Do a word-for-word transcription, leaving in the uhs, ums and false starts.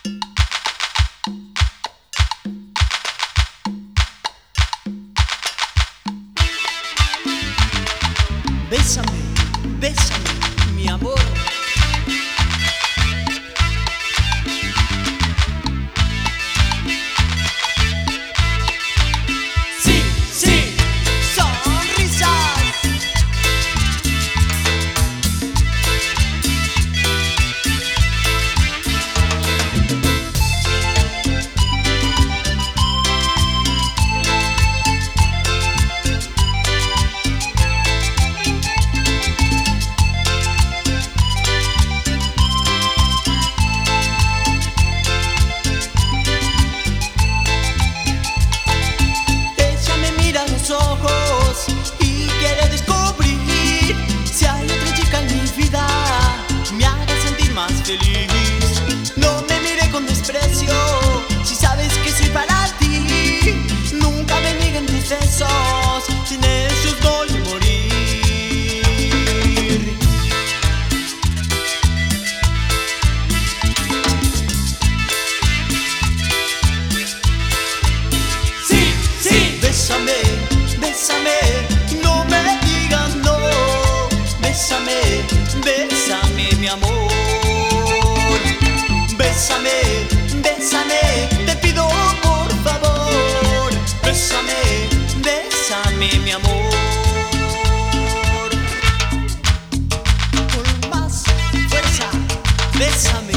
Bésame, bésame, mi amor. Sí, sí, sonrisas. Ojos y quiere descubrir si hay otra chica en mi vida me haga sentir más feliz. No me mire con desprecio si sabes que soy para ti. Nunca me nieguen tus besos, sin ellos voy a morir. Sí, sí, bésame. Bésame, no me digas no. Bésame, bésame mi amor. Bésame, bésame, te pido por favor. Bésame, bésame mi amor. Con más fuerza, bésame.